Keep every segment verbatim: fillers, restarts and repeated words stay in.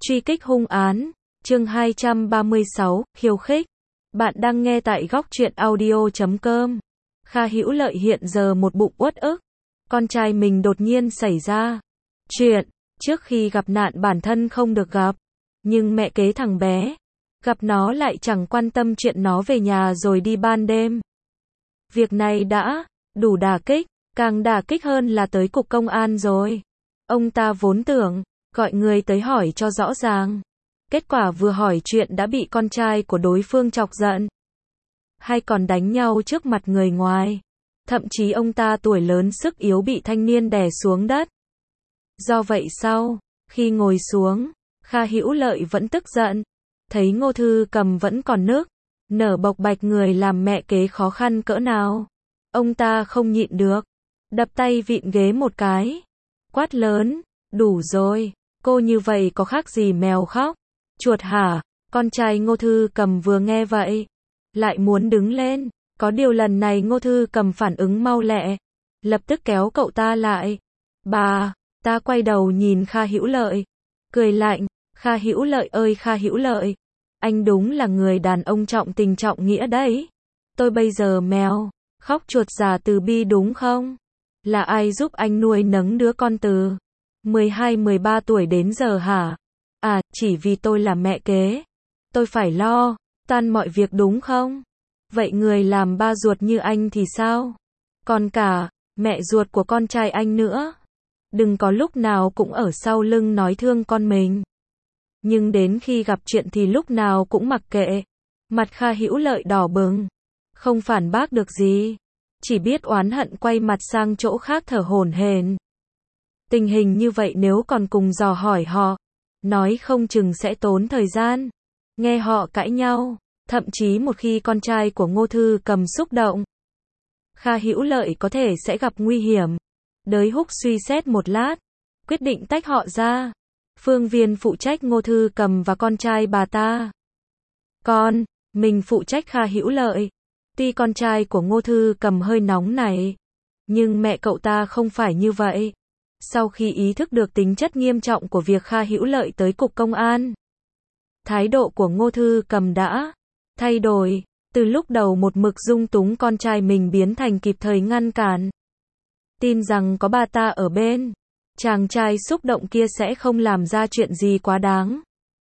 Truy kích hung án, chương hai trăm ba mươi sáu, khiêu khích. Bạn đang nghe tại góc truyện audio chấm com. Kha Hữu Lợi hiện giờ một bụng uất ức. Con trai mình đột nhiên xảy ra chuyện, trước khi gặp nạn bản thân không được gặp. Nhưng mẹ kế thằng bé, gặp nó lại chẳng quan tâm chuyện nó về nhà rồi đi ban đêm. Việc này đã đủ đả kích, càng đả kích hơn là tới cục công an rồi. Ông ta vốn tưởng gọi người tới hỏi cho rõ ràng. Kết quả vừa hỏi chuyện đã bị con trai của đối phương chọc giận. Hay còn đánh nhau trước mặt người ngoài. Thậm chí ông ta tuổi lớn sức yếu bị thanh niên đè xuống đất. Do vậy sau, khi ngồi xuống, Kha Hữu Lợi vẫn tức giận. Thấy Ngô Thư Cầm vẫn còn nức nở bộc bạch người làm mẹ kế khó khăn cỡ nào. Ông ta không nhịn được. Đập tay vịn ghế một cái. Quát lớn, đủ rồi. Cô như vậy có khác gì mèo khóc? Chuột hả? Con trai Ngô Thư Cầm vừa nghe vậy, lại muốn đứng lên. Có điều lần này Ngô Thư Cầm phản ứng mau lẹ, lập tức kéo cậu ta lại. Bà, ta quay đầu nhìn Kha Hữu Lợi, cười lạnh. Kha Hữu Lợi ơi Kha Hữu Lợi, anh đúng là người đàn ông trọng tình trọng nghĩa đấy. Tôi bây giờ mèo, khóc chuột già từ bi đúng không? Là ai giúp anh nuôi nấng đứa con từ mười hai mười ba tuổi đến giờ hả? À, chỉ vì tôi là mẹ kế. Tôi phải lo toan mọi việc đúng không? Vậy người làm ba ruột như anh thì sao? Còn cả mẹ ruột của con trai anh nữa. Đừng có lúc nào cũng ở sau lưng nói thương con mình. Nhưng đến khi gặp chuyện thì lúc nào cũng mặc kệ. Mặt Kha Hữu Lợi đỏ bừng. Không phản bác được gì. Chỉ biết oán hận quay mặt sang chỗ khác thở hổn hển. Tình hình như vậy nếu còn cùng dò hỏi họ, nói không chừng sẽ tốn thời gian. Nghe họ cãi nhau, thậm chí một khi con trai của Ngô Thư Cầm xúc động, Kha Hữu Lợi có thể sẽ gặp nguy hiểm. Đới Húc suy xét một lát, quyết định tách họ ra. Phương Viên phụ trách Ngô Thư Cầm và con trai bà ta. Còn mình phụ trách Kha Hữu Lợi. Tuy con trai của Ngô Thư Cầm hơi nóng này, nhưng mẹ cậu ta không phải như vậy. Sau khi ý thức được tính chất nghiêm trọng của việc Kha Hữu Lợi tới cục công an, thái độ của Ngô Thư Cầm đã thay đổi. Từ lúc đầu một mực dung túng con trai mình biến thành kịp thời ngăn cản. Tin rằng có bà ta ở bên, chàng trai xúc động kia sẽ không làm ra chuyện gì quá đáng.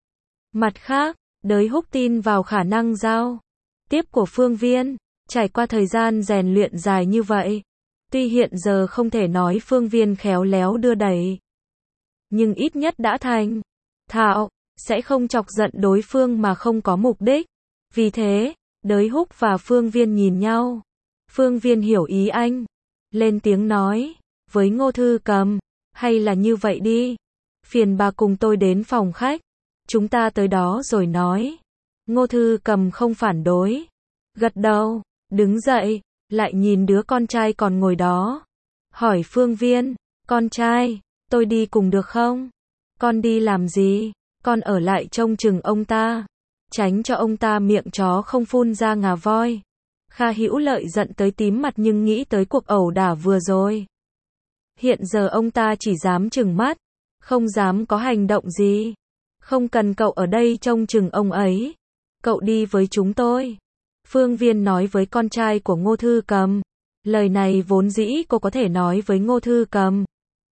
Mặt khác, Đới Húc tin vào khả năng giao tiếp của Phương Viên. Trải qua thời gian rèn luyện dài như vậy, tuy hiện giờ không thể nói Phương Viên khéo léo đưa đẩy, nhưng ít nhất đã thành thạo, sẽ không chọc giận đối phương mà không có mục đích. Vì thế, Đới Húc và Phương Viên nhìn nhau. Phương Viên hiểu ý anh, lên tiếng nói với Ngô Thư Cầm, hay là như vậy đi, phiền bà cùng tôi đến phòng khách, chúng ta tới đó rồi nói. Ngô Thư Cầm không phản đối, gật đầu, đứng dậy, lại nhìn đứa con trai còn ngồi đó, hỏi Phương Viên, con trai, tôi đi cùng được không? Con đi làm gì? Con ở lại trông chừng ông ta, tránh cho ông ta miệng chó không phun ra ngà voi. Kha Hữu Lợi giận tới tím mặt nhưng nghĩ tới cuộc ẩu đả vừa rồi. Hiện giờ ông ta chỉ dám trừng mắt, không dám có hành động gì. Không cần cậu ở đây trông chừng ông ấy. Cậu đi với chúng tôi. Phương Viên nói với con trai của Ngô Thư Cầm. Lời này vốn dĩ cô có thể nói với Ngô Thư Cầm.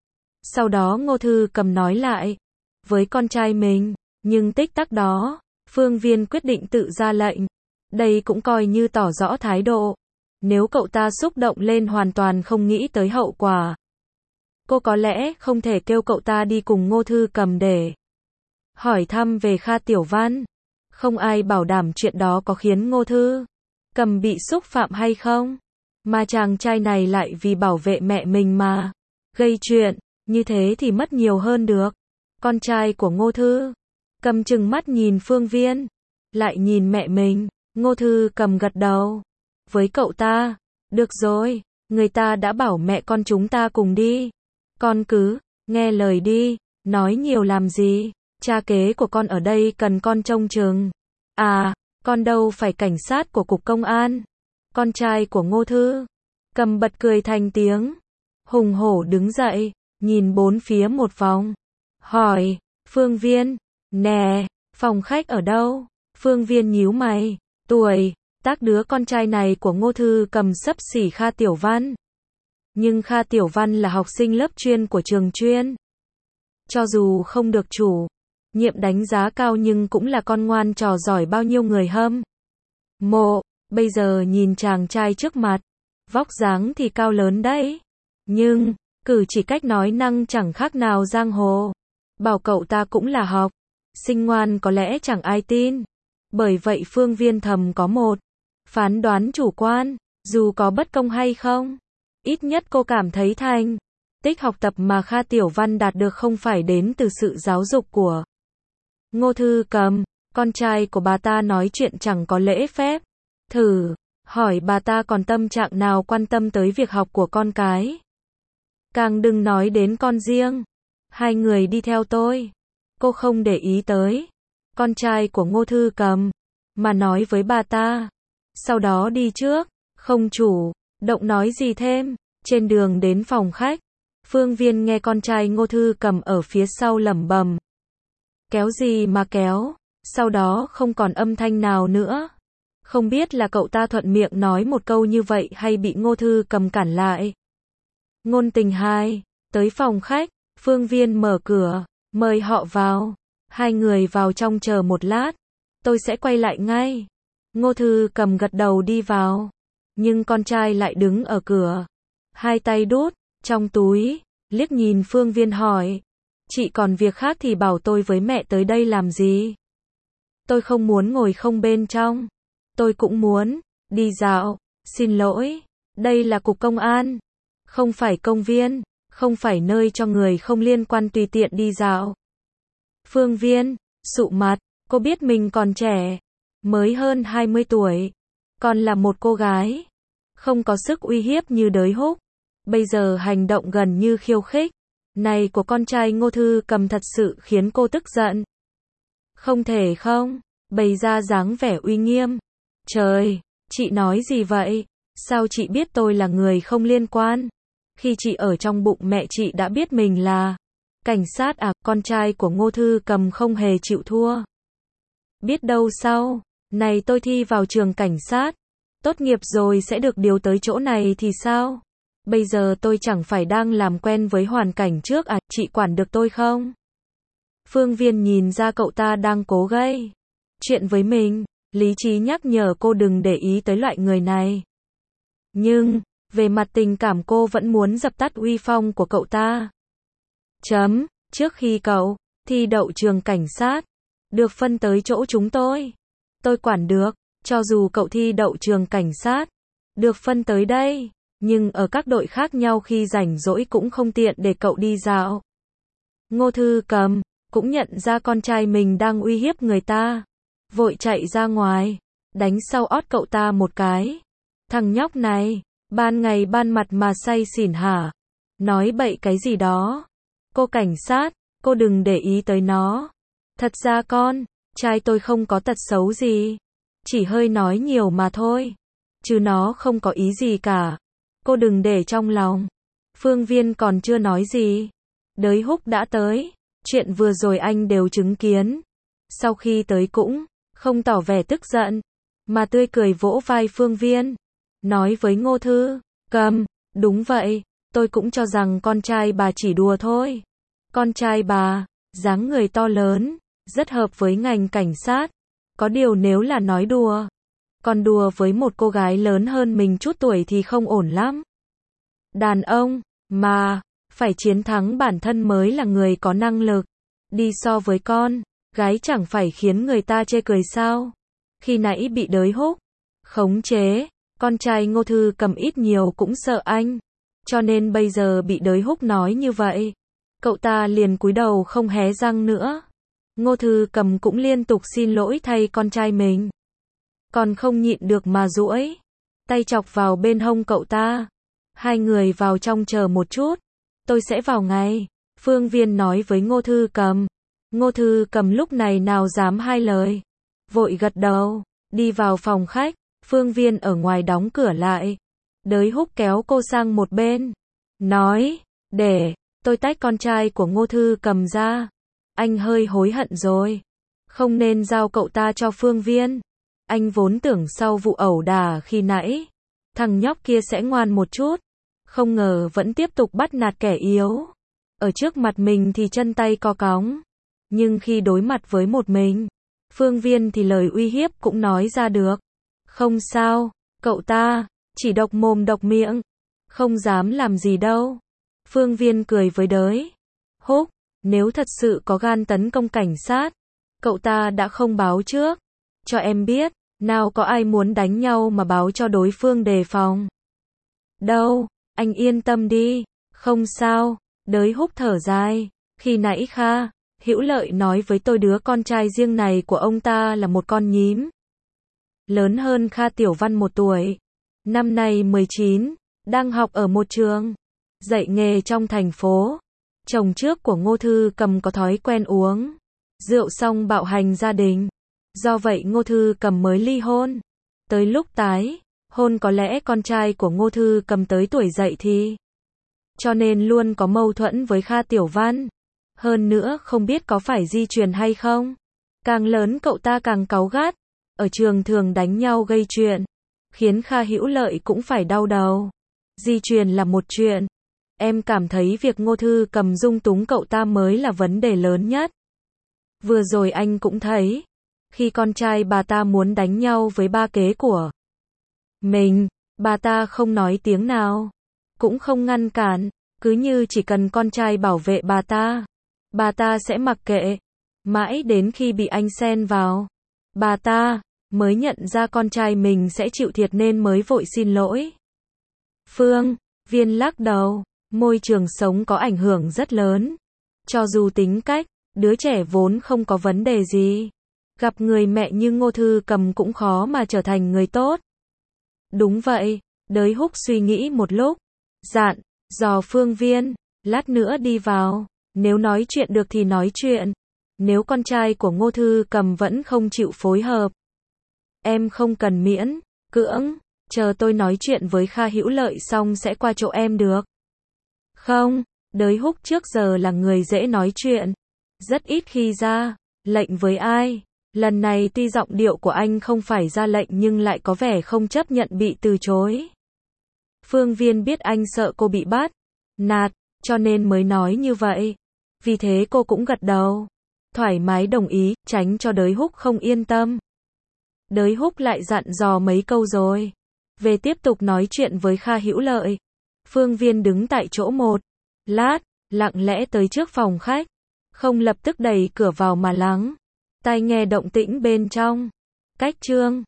Sau đó Ngô Thư Cầm nói lại với con trai mình. Nhưng tích tắc đó, Phương Viên quyết định tự ra lệnh. Đây cũng coi như tỏ rõ thái độ. Nếu cậu ta xúc động lên hoàn toàn không nghĩ tới hậu quả, cô có lẽ không thể kêu cậu ta đi cùng Ngô Thư Cầm để hỏi thăm về Kha Tiểu Văn. Không ai bảo đảm chuyện đó có khiến Ngô Thư Cầm bị xúc phạm hay không. Mà chàng trai này lại vì bảo vệ mẹ mình mà gây chuyện, như thế thì mất nhiều hơn được. Con trai của Ngô Thư Cầm trừng mắt nhìn Phương Viên, lại nhìn mẹ mình. Ngô Thư Cầm gật đầu với cậu ta. Được rồi, người ta đã bảo mẹ con chúng ta cùng đi. Con cứ nghe lời đi, nói nhiều làm gì. Cha kế của con ở đây cần con trông chừng. À, con đâu phải cảnh sát của cục công an. Con trai của Ngô Thư Cầm bật cười thành tiếng, hùng hổ đứng dậy, nhìn bốn phía một vòng, hỏi, Phương Viên, Nè, phòng khách ở đâu? Phương Viên nhíu mày. Tuổi tác đứa con trai này của Ngô Thư Cầm xấp xỉ Kha Tiểu Văn. Nhưng Kha Tiểu Văn là học sinh lớp chuyên của trường chuyên. Cho dù không được chủ nhiệm đánh giá cao nhưng cũng là con ngoan trò giỏi bao nhiêu người hâm mộ. Bây giờ nhìn chàng trai trước mặt, vóc dáng thì cao lớn đấy. Nhưng, cử chỉ cách nói năng chẳng khác nào giang hồ. Bảo cậu ta cũng là học sinh ngoan có lẽ chẳng ai tin. Bởi vậy Phương Viên thầm có một phán đoán chủ quan, dù có bất công hay không. Ít nhất cô cảm thấy thành tích học tập mà Kha Tiểu Văn đạt được không phải đến từ sự giáo dục của Ngô Thư Cầm. Con trai của bà ta nói chuyện chẳng có lễ phép. Thử hỏi bà ta còn tâm trạng nào quan tâm tới việc học của con cái. Càng đừng nói đến con riêng. Hai người đi theo tôi. Cô không để ý tới con trai của Ngô Thư Cầm, mà nói với bà ta. Sau đó đi trước, không chủ động nói gì thêm. Trên đường đến phòng khách, Phương Viên nghe con trai Ngô Thư Cầm ở phía sau lẩm bẩm. Kéo gì mà kéo, sau đó không còn âm thanh nào nữa. Không biết là cậu ta thuận miệng nói một câu như vậy hay bị Ngô Thư Cầm cản lại. Ngôn tình hai, tới phòng khách, Phương Viên mở cửa, mời họ vào. Hai người vào trong chờ một lát, tôi sẽ quay lại ngay. Ngô Thư Cầm gật đầu đi vào, nhưng con trai lại đứng ở cửa, hai tay đút trong túi, liếc nhìn Phương Viên hỏi. Chị còn việc khác thì bảo tôi với mẹ tới đây làm gì? Tôi không muốn ngồi không bên trong. Tôi cũng muốn đi dạo. Xin lỗi, đây là cục công an, không phải công viên, không phải nơi cho người không liên quan tùy tiện đi dạo. Phương Viên sụ mặt, cô biết mình còn trẻ, mới hơn hai mươi tuổi, còn là một cô gái, không có sức uy hiếp như Đới Húc. Bây giờ hành động gần như khiêu khích này của con trai Ngô Thư Cầm thật sự khiến cô tức giận. Không thể không, bày ra dáng vẻ uy nghiêm. Trời, chị nói gì vậy? Sao chị biết tôi là người không liên quan? Khi chị ở trong bụng mẹ chị đã biết mình là cảnh sát à? Con trai của Ngô Thư Cầm không hề chịu thua. Biết đâu sau này tôi thi vào trường cảnh sát, tốt nghiệp rồi sẽ được điều tới chỗ này thì sao? Bây giờ tôi chẳng phải đang làm quen với hoàn cảnh trước à? Chị quản được tôi không? Phương Viên nhìn ra cậu ta đang cố gây chuyện với mình, lý trí nhắc nhở cô đừng để ý tới loại người này. Nhưng, về mặt tình cảm cô vẫn muốn dập tắt uy phong của cậu ta. Chấm, trước khi cậu thi đậu trường cảnh sát, được phân tới chỗ chúng tôi, tôi quản được. Cho dù cậu thi đậu trường cảnh sát, được phân tới đây, nhưng ở các đội khác nhau khi rảnh rỗi cũng không tiện để cậu đi dạo. Ngô Thư Cầm cũng nhận ra con trai mình đang uy hiếp người ta, vội chạy ra ngoài, đánh sau ót cậu ta một cái. Thằng nhóc này, ban ngày ban mặt mà say xỉn hả? Nói bậy cái gì đó? Cô cảnh sát, cô đừng để ý tới nó. Thật ra con trai tôi không có tật xấu gì, chỉ hơi nói nhiều mà thôi, chứ nó không có ý gì cả. Cô đừng để trong lòng. Phương Viên còn chưa nói gì, Đới Húc đã tới. Chuyện vừa rồi anh đều chứng kiến. Sau khi tới cũng không tỏ vẻ tức giận, mà tươi cười vỗ vai Phương Viên, nói với Ngô Thư Cầm, đúng vậy, tôi cũng cho rằng con trai bà chỉ đùa thôi. Con trai bà, dáng người to lớn, rất hợp với ngành cảnh sát. Có điều nếu là nói đùa, còn đùa với một cô gái lớn hơn mình chút tuổi thì không ổn lắm. Đàn ông, mà, phải chiến thắng bản thân mới là người có năng lực. Đi so với con gái chẳng phải khiến người ta chê cười sao? Khi nãy bị Đới Húc khống chế, con trai Ngô Thư Cầm ít nhiều cũng sợ anh, cho nên bây giờ bị Đới Húc nói như vậy, cậu ta liền cúi đầu không hé răng nữa. Ngô Thư Cầm cũng liên tục xin lỗi thay con trai mình, còn không nhịn được mà duỗi tay chọc vào bên hông cậu ta. Hai người vào trong chờ một chút, tôi sẽ vào ngay, Phương Viên nói với Ngô Thư Cầm. Ngô Thư Cầm lúc này nào dám hai lời, vội gật đầu, đi vào phòng khách. Phương Viên ở ngoài đóng cửa lại. Đới Húc kéo cô sang một bên, nói, để tôi tách con trai của Ngô Thư Cầm ra. Anh hơi hối hận rồi. Không nên giao cậu ta cho Phương Viên. Anh vốn tưởng sau vụ ẩu đả khi nãy, thằng nhóc kia sẽ ngoan một chút. Không ngờ vẫn tiếp tục bắt nạt kẻ yếu. Ở trước mặt mình thì chân tay co cóng. Nhưng khi đối mặt với một mình, Phương Viên thì lời uy hiếp cũng nói ra được. Không sao, cậu ta chỉ độc mồm độc miệng, không dám làm gì đâu. Phương Viên cười với đới Húc, nếu thật sự có gan tấn công cảnh sát, cậu ta đã không báo trước cho em biết, nào có ai muốn đánh nhau mà báo cho đối phương đề phòng. Đâu, anh yên tâm đi, không sao. Đới Húc thở dài, khi nãy Kha Hữu Lợi nói với tôi đứa con trai riêng này của ông ta là một con nhím. Lớn hơn Kha Tiểu Văn một tuổi, năm nay mười chín, đang học ở một trường dạy nghề trong thành phố. Chồng trước của Ngô Thư Cầm có thói quen uống rượu xong bạo hành gia đình. Do vậy Ngô Thư Cầm mới ly hôn. Tới lúc tái hôn có lẽ con trai của Ngô Thư Cầm tới tuổi dậy thì. Cho nên luôn có mâu thuẫn với Kha Tiểu Văn. Hơn nữa không biết có phải di truyền hay không. Càng lớn cậu ta càng cáu gắt. Ở trường thường đánh nhau gây chuyện, khiến Kha Hữu Lợi cũng phải đau đầu. Di truyền là một chuyện. Em cảm thấy việc Ngô Thư Cầm dung túng cậu ta mới là vấn đề lớn nhất. Vừa rồi anh cũng thấy, khi con trai bà ta muốn đánh nhau với ba kế của mình, bà ta không nói tiếng nào, cũng không ngăn cản, cứ như chỉ cần con trai bảo vệ bà ta, bà ta sẽ mặc kệ. Mãi đến khi bị anh xen vào, bà ta mới nhận ra con trai mình sẽ chịu thiệt nên mới vội xin lỗi. Phương Viên lắc đầu, môi trường sống có ảnh hưởng rất lớn. Cho dù tính cách, đứa trẻ vốn không có vấn đề gì, gặp người mẹ như Ngô Thư Cầm cũng khó mà trở thành người tốt. Đúng vậy, Đới Húc suy nghĩ một lúc, dặn dò Phương Viên, lát nữa đi vào, nếu nói chuyện được thì nói chuyện. Nếu con trai của Ngô Thư Cầm vẫn không chịu phối hợp, em không cần miễn cưỡng, chờ tôi nói chuyện với Kha Hữu Lợi xong sẽ qua chỗ em được. Không, Đới Húc trước giờ là người dễ nói chuyện, rất ít khi ra lệnh với ai. Lần này tuy giọng điệu của anh không phải ra lệnh nhưng lại có vẻ không chấp nhận bị từ chối. Phương Viên biết anh sợ cô bị bắt nạt, cho nên mới nói như vậy. Vì thế cô cũng gật đầu, thoải mái đồng ý, tránh cho Đới Húc không yên tâm. Đới Húc lại dặn dò mấy câu rồi về tiếp tục nói chuyện với Kha Hữu Lợi. Phương Viên đứng tại chỗ một lát, lặng lẽ tới trước phòng khách, không lập tức đẩy cửa vào mà lắng tai nghe động tĩnh bên trong. Cách chương